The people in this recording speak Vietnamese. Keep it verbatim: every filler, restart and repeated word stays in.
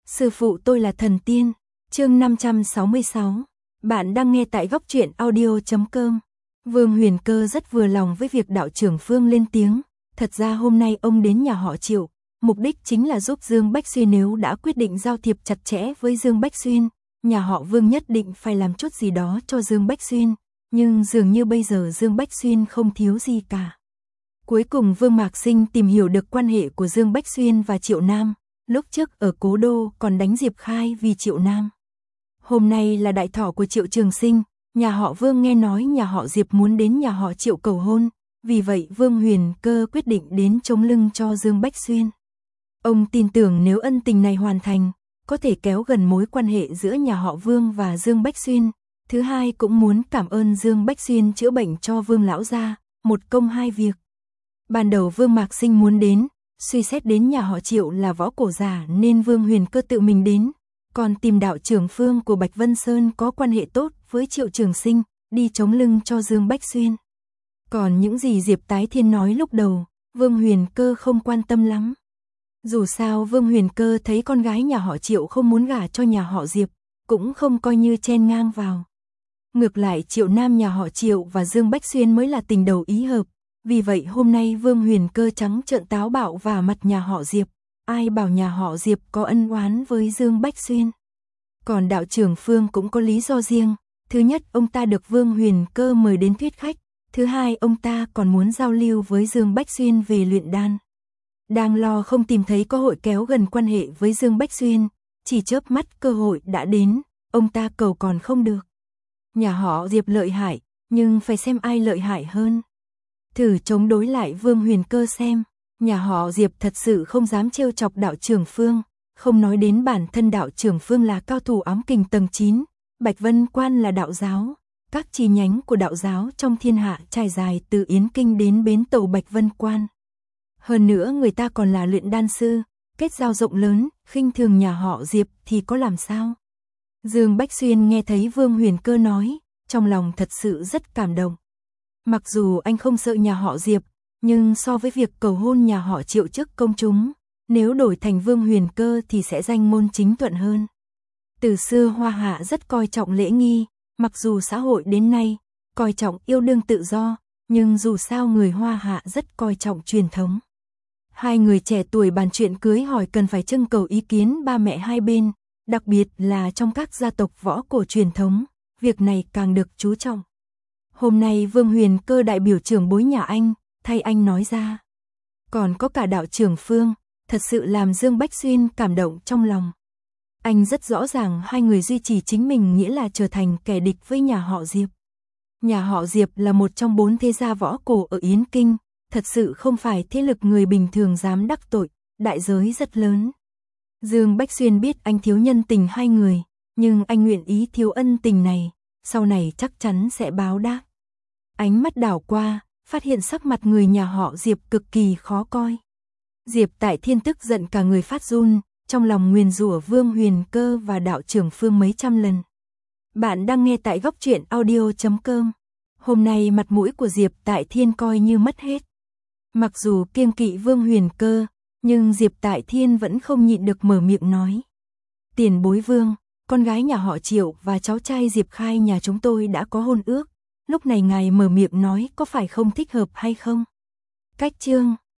Sư phụ tôi là thần tiên. Chương năm trăm sáu mươi sáu. Bạn đang nghe tại góc truyện audio chấm com. Vương Huyền Cơ rất vừa lòng với việc đạo trưởng Phương lên tiếng. Thật ra hôm nay ông đến nhà họ Triệu, mục đích chính là giúp Dương Bách Xuyên. Nếu đã quyết định giao thiệp chặt chẽ với Dương Bách Xuyên, nhà họ Vương nhất định phải làm chút gì đó cho Dương Bách Xuyên. Nhưng dường như bây giờ Dương Bách Xuyên không thiếu gì cả. Cuối cùng Vương Mạc Sinh tìm hiểu được quan hệ của Dương Bách Xuyên và Triệu Nam. Lúc trước ở Cố Đô còn đánh Diệp Khai vì Triệu Nam. Hôm nay là đại thọ của Triệu Trường Sinh, nhà họ Vương nghe nói nhà họ Diệp muốn đến nhà họ Triệu cầu hôn, vì vậy Vương Huyền Cơ quyết định đến chống lưng cho Dương Bách Xuyên. Ông tin tưởng nếu ân tình này hoàn thành, có thể kéo gần mối quan hệ giữa nhà họ Vương và Dương Bách Xuyên. Thứ hai cũng muốn cảm ơn Dương Bách Xuyên chữa bệnh cho Vương lão gia, một công hai việc. Ban đầu Vương Mạc Sinh muốn đến, suy xét đến nhà họ Triệu là võ cổ giả nên Vương Huyền Cơ tự mình đến, còn tìm đạo trưởng Phương của Bạch Vân Sơn có quan hệ tốt với Triệu Trường Sinh, đi chống lưng cho Dương Bách Xuyên. Còn những gì Diệp Tái Thiên nói lúc đầu, Vương Huyền Cơ không quan tâm lắm. Dù sao Vương Huyền Cơ thấy con gái nhà họ Triệu không muốn gả cho nhà họ Diệp, cũng không coi như chen ngang vào. Ngược lại Triệu Nam nhà họ Triệu và Dương Bách Xuyên mới là tình đầu ý hợp. Vì vậy hôm nay Vương Huyền Cơ trắng trợn táo bạo và mặt nhà họ Diệp. Ai bảo nhà họ Diệp có ân oán với Dương Bách Xuyên. Còn đạo trưởng Phương cũng có lý do riêng. Thứ nhất, ông ta được Vương Huyền Cơ mời đến thuyết khách. Thứ hai, ông ta còn muốn giao lưu với Dương Bách Xuyên về luyện đan. Đang lo không tìm thấy cơ hội kéo gần quan hệ với Dương Bách Xuyên, chỉ chớp mắt cơ hội đã đến, ông ta cầu còn không được. Nhà họ Diệp lợi hại, nhưng phải xem ai lợi hại hơn. Thử chống đối lại Vương Huyền Cơ xem, nhà họ Diệp thật sự không dám trêu chọc đạo trưởng Phương, không nói đến bản thân đạo trưởng Phương là cao thủ ám kình tầng chín, Bạch Vân Quan là đạo giáo, các chi nhánh của đạo giáo trong thiên hạ trải dài từ Yến Kinh đến bến tàu Bạch Vân Quan. Hơn nữa người ta còn là luyện đan sư, kết giao rộng lớn, khinh thường nhà họ Diệp thì có làm sao? Dương Bách Xuyên nghe thấy Vương Huyền Cơ nói, trong lòng thật sự rất cảm động. Mặc dù anh không sợ nhà họ Diệp, nhưng so với việc cầu hôn nhà họ Triệu trước công chúng, nếu đổi thành Vương Huyền Cơ thì sẽ danh môn chính thuận hơn. Từ xưa Hoa Hạ rất coi trọng lễ nghi, mặc dù xã hội đến nay coi trọng yêu đương tự do, nhưng dù sao người Hoa Hạ rất coi trọng truyền thống. Hai người trẻ tuổi bàn chuyện cưới hỏi cần phải trưng cầu ý kiến ba mẹ hai bên, đặc biệt là trong các gia tộc võ cổ truyền thống, việc này càng được chú trọng. Hôm nay Vương Huyền Cơ đại biểu trưởng bối nhà anh, thay anh nói ra. Còn có cả đạo trưởng Phương, thật sự làm Dương Bách Xuyên cảm động trong lòng. Anh rất rõ ràng hai người duy trì chính mình nghĩa là trở thành kẻ địch với nhà họ Diệp. Nhà họ Diệp là một trong bốn thế gia võ cổ ở Yến Kinh, thật sự không phải thế lực người bình thường dám đắc tội, đại giới rất lớn. Dương Bách Xuyên biết anh thiếu nhân tình hai người, nhưng anh nguyện ý thiếu ân tình này, sau này chắc chắn sẽ báo đáp. Ánh mắt đảo qua, phát hiện sắc mặt người nhà họ Diệp cực kỳ khó coi. Diệp Tại Thiên tức giận cả người phát run, trong lòng nguyền rủa Vương Huyền Cơ và đạo trưởng Phương mấy trăm lần. Bạn đang nghe tại góc truyện audio chấm com. Hôm nay mặt mũi của Diệp Tại Thiên coi như mất hết. Mặc dù kiêng kỵ Vương Huyền Cơ, nhưng Diệp Tại Thiên vẫn không nhịn được mở miệng nói. Tiền bối Vương, con gái nhà họ Triệu và cháu trai Diệp Khai nhà chúng tôi đã có hôn ước. Lúc này ngài mở miệng nói có phải không thích hợp hay không? Cách chương